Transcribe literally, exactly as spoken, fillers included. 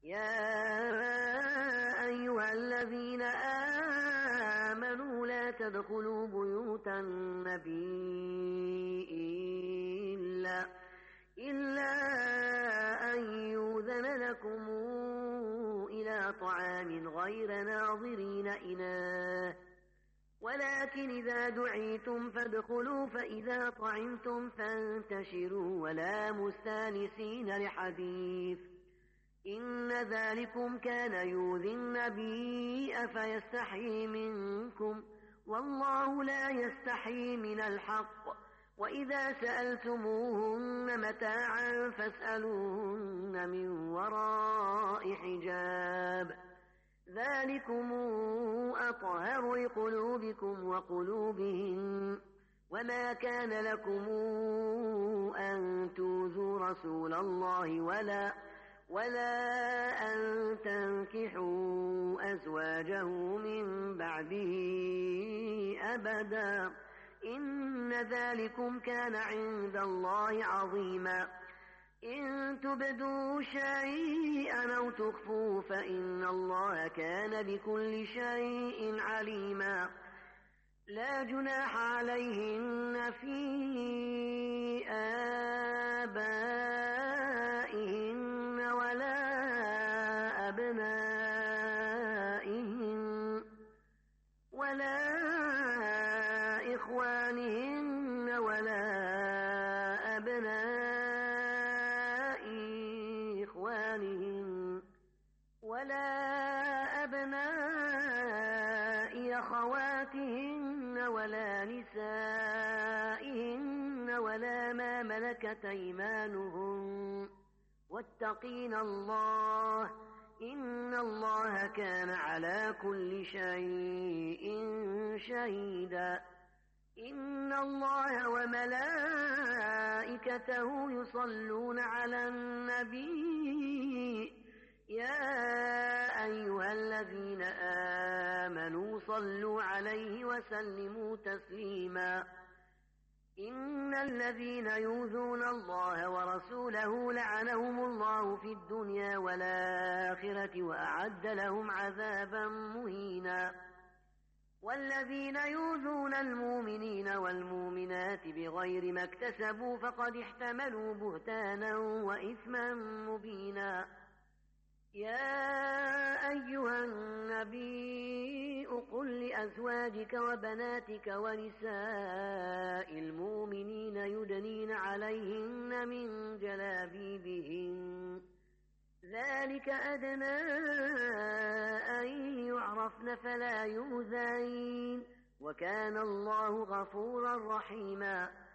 يا أيها الذين آمنوا لا تدخلوا بيوت النبي إلا, إلا أن يؤذن لكم إلى طعام غير ناظرين إناه ولكن إذا دعيتم فادخلوا فإذا طعمتم فانتشروا ولا مستانسين لحديث إن ذلكم كان يؤذي النبي فيستحيي منكم والله لا يستحيي من الحق وإذا سألتموهن متاعا فاسألوهن من وراء حجاب ذلكم أطهر لقلوبكم وقلوبهن وما كان لكم أن تؤذوا رسول الله ولا ولا أن تنكحوا أزواجه من بعده أبدا إن ذلكم كان عند الله عظيما إن تبدوا شيئا أو تخفوا فإن الله كان بكل شيء عليما لا جناح عليهن في آبائهن ولا أبنائهن ولا إخوانهن ولا أبناء إخوانهن ولا أبناء أخواتهن ولا نسائهن ولا ما ملكت أيمانهن واتقين الله إن الله كان على كل شيء شهيدا إن الله وملائكته يصلون على النبي يا أيها الذين آمنوا صلوا عليه وسلموا تسليما إن الذين يؤذون الله ورسوله لعنهم الله في الدنيا والآخرة وأعد لهم عذابا مهينا والذين يؤذون المؤمنين والمؤمنات بغير ما اكتسبوا فقد احتملوا بهتانا وإثما مبينا يا أيها النبي قل لأزواجك وبناتك ونساء المؤمنين يدنين عليهن من جلابيبهن ذلك أدنى أن يعرفن فلا يؤذين وكان الله غفورا رحيما